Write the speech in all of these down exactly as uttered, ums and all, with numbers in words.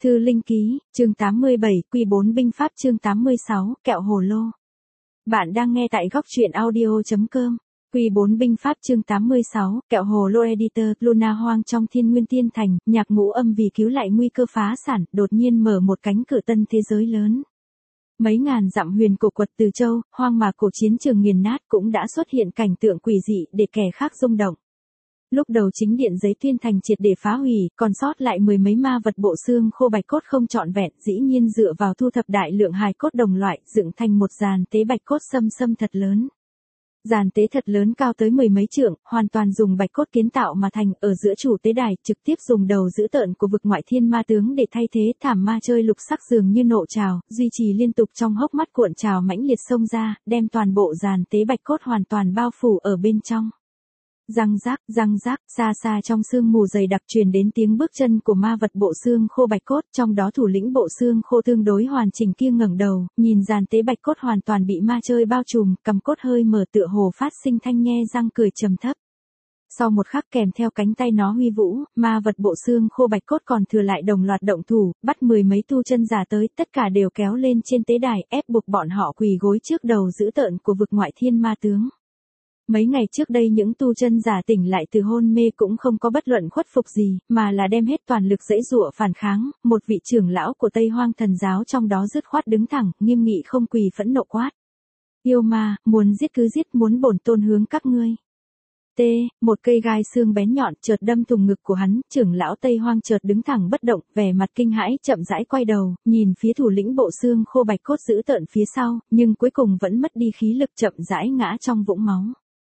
Thư Linh Ký, chương tám mươi bảy, Quy bốn binh pháp chương tám mươi sáu, kẹo hồ lô. Bạn đang nghe tại góc truyện audio chấm com. Quy bốn binh pháp chương tám mươi sáu, kẹo hồ lô editor, Luna Hoang trong Thiên Nguyên Tiên Thành, nhạc ngũ âm vì cứu lại nguy cơ phá sản, đột nhiên mở một cánh cửa tân thế giới lớn. Mấy ngàn dặm huyền cổ quật từ châu, hoang mạc cổ chiến trường nghiền nát cũng đã xuất hiện cảnh tượng quỷ dị để kẻ khác rung động. Lúc đầu chính điện giấy tuyên thành triệt để phá hủy, còn sót lại mười mấy ma vật bộ xương khô bạch cốt không trọn vẹn, dĩ nhiên dựa vào thu thập đại lượng hài cốt đồng loại, dựng thành một giàn tế bạch cốt xâm xâm thật lớn. Giàn tế thật lớn cao tới mười mấy trượng, hoàn toàn dùng bạch cốt kiến tạo mà thành, ở giữa chủ tế đài, trực tiếp dùng đầu dữ tợn của vực ngoại thiên ma tướng để thay thế, thảm ma chơi lục sắc dường như nộ trào, duy trì liên tục trong hốc mắt cuộn trào mãnh liệt xông ra, đem toàn bộ giàn tế bạch cốt hoàn toàn bao phủ ở bên trong. Răng rác, răng rác, xa xa trong sương mù dày đặc truyền đến tiếng bước chân của ma vật bộ xương khô bạch cốt, trong đó thủ lĩnh bộ xương khô tương đối hoàn chỉnh kia ngẩng đầu, nhìn giàn tế bạch cốt hoàn toàn bị ma chơi bao trùm, cầm cốt hơi mở tựa hồ phát sinh thanh nhe răng cười trầm thấp. Sau một khắc kèm theo cánh tay nó huy vũ, ma vật bộ xương khô bạch cốt còn thừa lại đồng loạt động thủ, bắt mười mấy tu chân giả tới, tất cả đều kéo lên trên tế đài, ép buộc bọn họ quỳ gối trước đầu dữ tợn của vực ngoại thiên ma tướng. Mấy ngày trước đây những tu chân giả tỉnh lại từ hôn mê cũng không có bất luận khuất phục gì, mà là đem hết toàn lực giãy giụa phản kháng, một vị trưởng lão của Tây Hoang thần giáo trong đó dứt khoát đứng thẳng, nghiêm nghị không quỳ phẫn nộ quát. Yêu ma, muốn giết cứ giết, muốn bổn tôn hướng các ngươi. T, một cây gai xương bén nhọn chợt đâm thùng ngực của hắn, trưởng lão Tây Hoang chợt đứng thẳng bất động, vẻ mặt kinh hãi, chậm rãi quay đầu, nhìn phía thủ lĩnh bộ xương khô bạch cốt giữ tợn phía sau, nhưng cuối cùng vẫn mất đi khí lực, chậm rãi ngã trong vũng máu.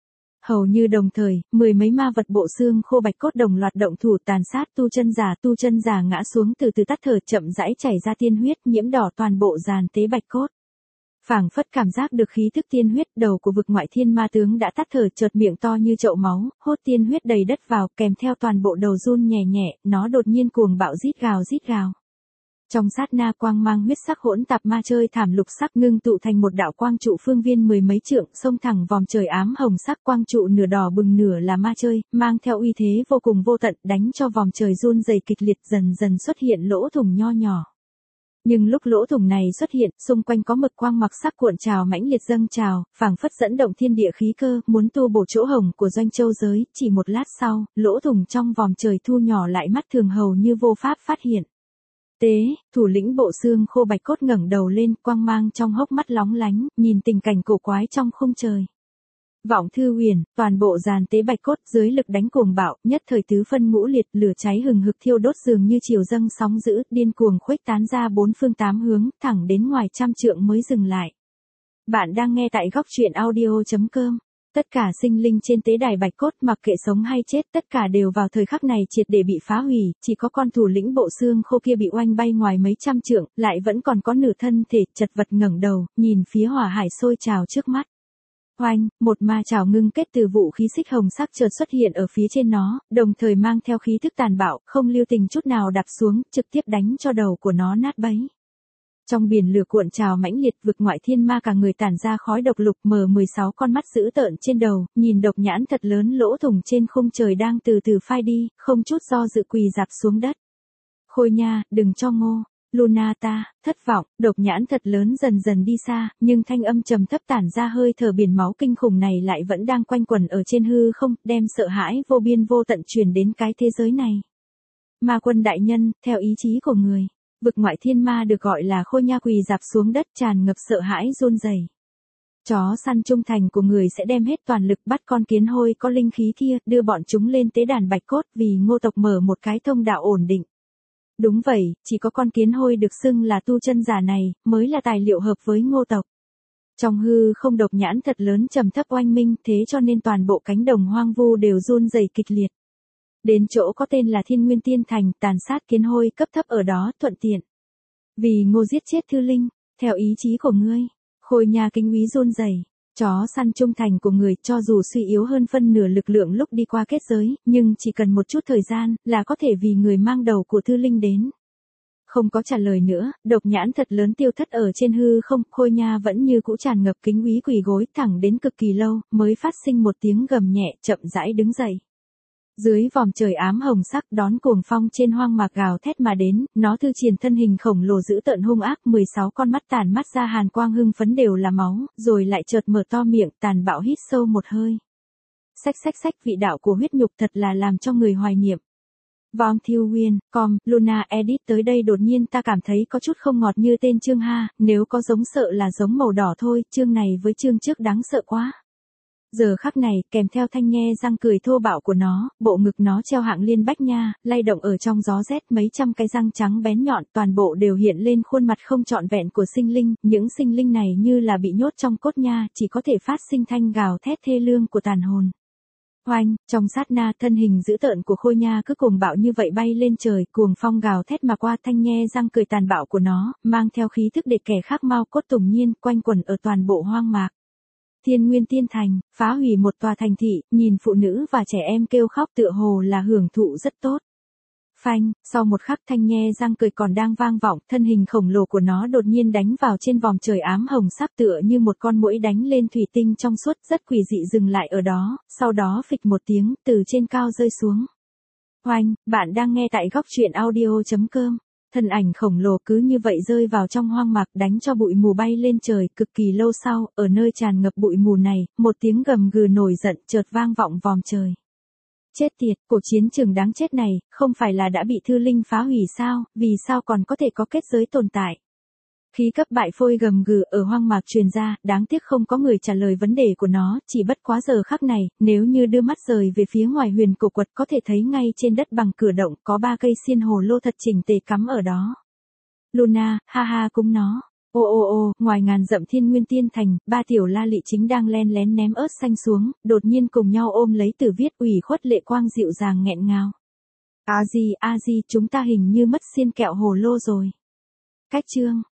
Hầu như đồng thời, mười mấy ma vật bộ xương khô bạch cốt đồng loạt động thủ tàn sát tu chân giả, tu chân giả ngã xuống từ từ tắt thở, chậm rãi chảy ra tiên huyết nhiễm đỏ toàn bộ giàn tế bạch cốt. Phảng phất cảm giác được khí thức tiên huyết, đầu của vực ngoại thiên ma tướng đã tắt thở, chợt miệng to như chậu máu, hốt tiên huyết đầy đất vào, kèm theo toàn bộ đầu run nhẹ nhẹ, nó đột nhiên cuồng bạo rít gào rít gào. Trong sát na quang mang huyết sắc hỗn tạp ma chơi thảm lục sắc ngưng tụ thành một đạo quang trụ phương viên mười mấy trượng, xông thẳng vòm trời ám hồng sắc, quang trụ nửa đỏ bừng nửa là ma chơi, mang theo uy thế vô cùng vô tận, đánh cho vòm trời run rẩy kịch liệt, dần dần xuất hiện lỗ thủng nho nhỏ. Nhưng lúc lỗ thủng này xuất hiện, xung quanh có mực quang mặc sắc cuộn trào mãnh liệt dâng trào, phảng phất dẫn động thiên địa khí cơ, muốn tu bổ chỗ hổng của doanh châu giới, chỉ một lát sau, lỗ thủng trong vòm trời thu nhỏ lại, mắt thường hầu như vô pháp phát hiện. Tế, thủ lĩnh bộ xương khô bạch cốt ngẩng đầu lên, quang mang trong hốc mắt lóng lánh, nhìn tình cảnh cổ quái trong khung trời. Vọng Thư Huyền, toàn bộ giàn tế bạch cốt dưới lực đánh cuồng bạo, nhất thời tứ phân ngũ liệt, lửa cháy hừng hực thiêu đốt dường như chiều dâng sóng dữ, điên cuồng khuếch tán ra bốn phương tám hướng, thẳng đến ngoài trăm trượng mới dừng lại. Bạn đang nghe tại góc truyện audio chấm com. Tất cả sinh linh trên tế đài bạch cốt, mặc kệ sống hay chết, tất cả đều vào thời khắc này triệt để bị phá hủy, chỉ có con thủ lĩnh bộ xương khô kia bị oanh bay ngoài mấy trăm trượng, lại vẫn còn có nửa thân thể chật vật ngẩng đầu, nhìn phía hỏa hải sôi trào trước mắt. Oanh, một ma trảo ngưng kết từ vũ khí xích hồng sắc chợt xuất hiện ở phía trên nó, đồng thời mang theo khí thức tàn bạo, không lưu tình chút nào đạp xuống, trực tiếp đánh cho đầu của nó nát bấy. Trong biển lửa cuộn trào mãnh liệt, vực ngoại thiên ma cả người tản ra khói độc lục, mở mười sáu con mắt dữ tợn trên đầu, nhìn độc nhãn thật lớn lỗ thủng trên khung trời đang từ từ phai đi, không chút do dự quỳ dạp xuống đất. Khôi nha, đừng cho ngô. Luna ta, thất vọng, độc nhãn thật lớn dần dần đi xa, nhưng thanh âm trầm thấp tản ra hơi thở biển máu kinh khủng này lại vẫn đang quanh quẩn ở trên hư không, đem sợ hãi vô biên vô tận truyền đến cái thế giới này. Ma quân đại nhân, theo ý chí của người. Vực ngoại thiên ma được gọi là Khôi nha quỳ dạp xuống đất, tràn ngập sợ hãi run rẩy. Chó săn trung thành của người sẽ đem hết toàn lực bắt con kiến hôi có linh khí kia, đưa bọn chúng lên tế đàn bạch cốt, vì Ngô tộc mở một cái thông đạo ổn định. Đúng vậy, chỉ có con kiến hôi được xưng là tu chân giả này, mới là tài liệu hợp với Ngô tộc. Trong hư không độc nhãn thật lớn trầm thấp oanh minh, thế cho nên toàn bộ cánh đồng hoang vu đều run rẩy kịch liệt. Đến chỗ có tên là Thiên Nguyên Tiên Thành, tàn sát kiến hôi cấp thấp ở đó, thuận tiện. Vì Ngô giết chết Thư Linh, theo ý chí của ngươi. Khôi nha kinh úy run rẩy. Chó săn trung thành của người, cho dù suy yếu hơn phân nửa lực lượng lúc đi qua kết giới, nhưng chỉ cần một chút thời gian, là có thể vì người mang đầu của Thư Linh đến. Không có trả lời nữa, độc nhãn thật lớn tiêu thất ở trên hư không, Khôi nha vẫn như cũ tràn ngập kính úy quỳ gối, thẳng đến cực kỳ lâu, mới phát sinh một tiếng gầm nhẹ, chậm rãi đứng dậy. Dưới vòm trời ám hồng sắc đón cuồng phong trên hoang mạc gào thét mà đến, nó thư triển thân hình khổng lồ dữ tợn hung ác, mười sáu con mắt tàn mắt ra hàn quang hưng phấn đều là máu, rồi lại chợt mở to miệng, tàn bạo hít sâu một hơi. Xách xách xách, vị đạo của huyết nhục thật là làm cho người hoài niệm. Vong Thiêu Nguyên, com, Luna edit tới đây đột nhiên ta cảm thấy có chút không ngọt như tên chương ha, nếu có giống sợ là giống màu đỏ thôi, chương này với chương trước đáng sợ quá. Giờ khắc này, kèm theo thanh nhe răng cười thô bạo của nó, bộ ngực nó treo hạng liên bách nha, lay động ở trong gió rét, mấy trăm cái răng trắng bén nhọn, toàn bộ đều hiện lên khuôn mặt không trọn vẹn của sinh linh, những sinh linh này như là bị nhốt trong cốt nha, chỉ có thể phát sinh thanh gào thét thê lương của tàn hồn. Oanh, trong sát na thân hình dữ tợn của khôi nha cứ cuồng bạo như vậy bay lên trời, cuồng phong gào thét mà qua, thanh nhe răng cười tàn bạo của nó, mang theo khí thức để kẻ khác mau cốt tùng nhiên, quanh quẩn ở toàn bộ hoang mạc. Thiên Nguyên Tiên Thành, phá hủy một tòa thành thị, nhìn phụ nữ và trẻ em kêu khóc tựa hồ là hưởng thụ rất tốt. Phanh, sau một khắc thanh nhe răng cười còn đang vang vọng, thân hình khổng lồ của nó đột nhiên đánh vào trên vòm trời ám hồng sắc tựa như một con muỗi đánh lên thủy tinh trong suốt, rất quỷ dị dừng lại ở đó, sau đó phịch một tiếng, từ trên cao rơi xuống. Oanh, bạn đang nghe tại góc truyện audio chấm com. Thân ảnh khổng lồ cứ như vậy rơi vào trong hoang mạc, đánh cho bụi mù bay lên trời, cực kỳ lâu sau, ở nơi tràn ngập bụi mù này, một tiếng gầm gừ nổi giận chợt vang vọng vòm trời. Chết tiệt, cuộc chiến trường đáng chết này, không phải là đã bị thư linh phá hủy sao, vì sao còn có thể có kết giới tồn tại. Khí cấp bại phôi gầm gừ ở hoang mạc truyền ra, đáng tiếc không có người trả lời vấn đề của nó, chỉ bất quá giờ khắc này, nếu như đưa mắt rời về phía ngoài huyền cổ quật có thể thấy ngay trên đất bằng cửa động có ba cây xiên hồ lô thật chỉnh tề cắm ở đó. Luna, ha ha cúng nó. Ô ô ô, ngoài ngàn dặm Thiên Nguyên Tiên Thành, ba tiểu la lị chính đang len lén ném ớt xanh xuống, đột nhiên cùng nhau ôm lấy Tử Viết, ủy khuất lệ quang dịu dàng nghẹn ngào. A di, a di, chúng ta hình như mất xiên kẹo hồ lô rồi. Cách chương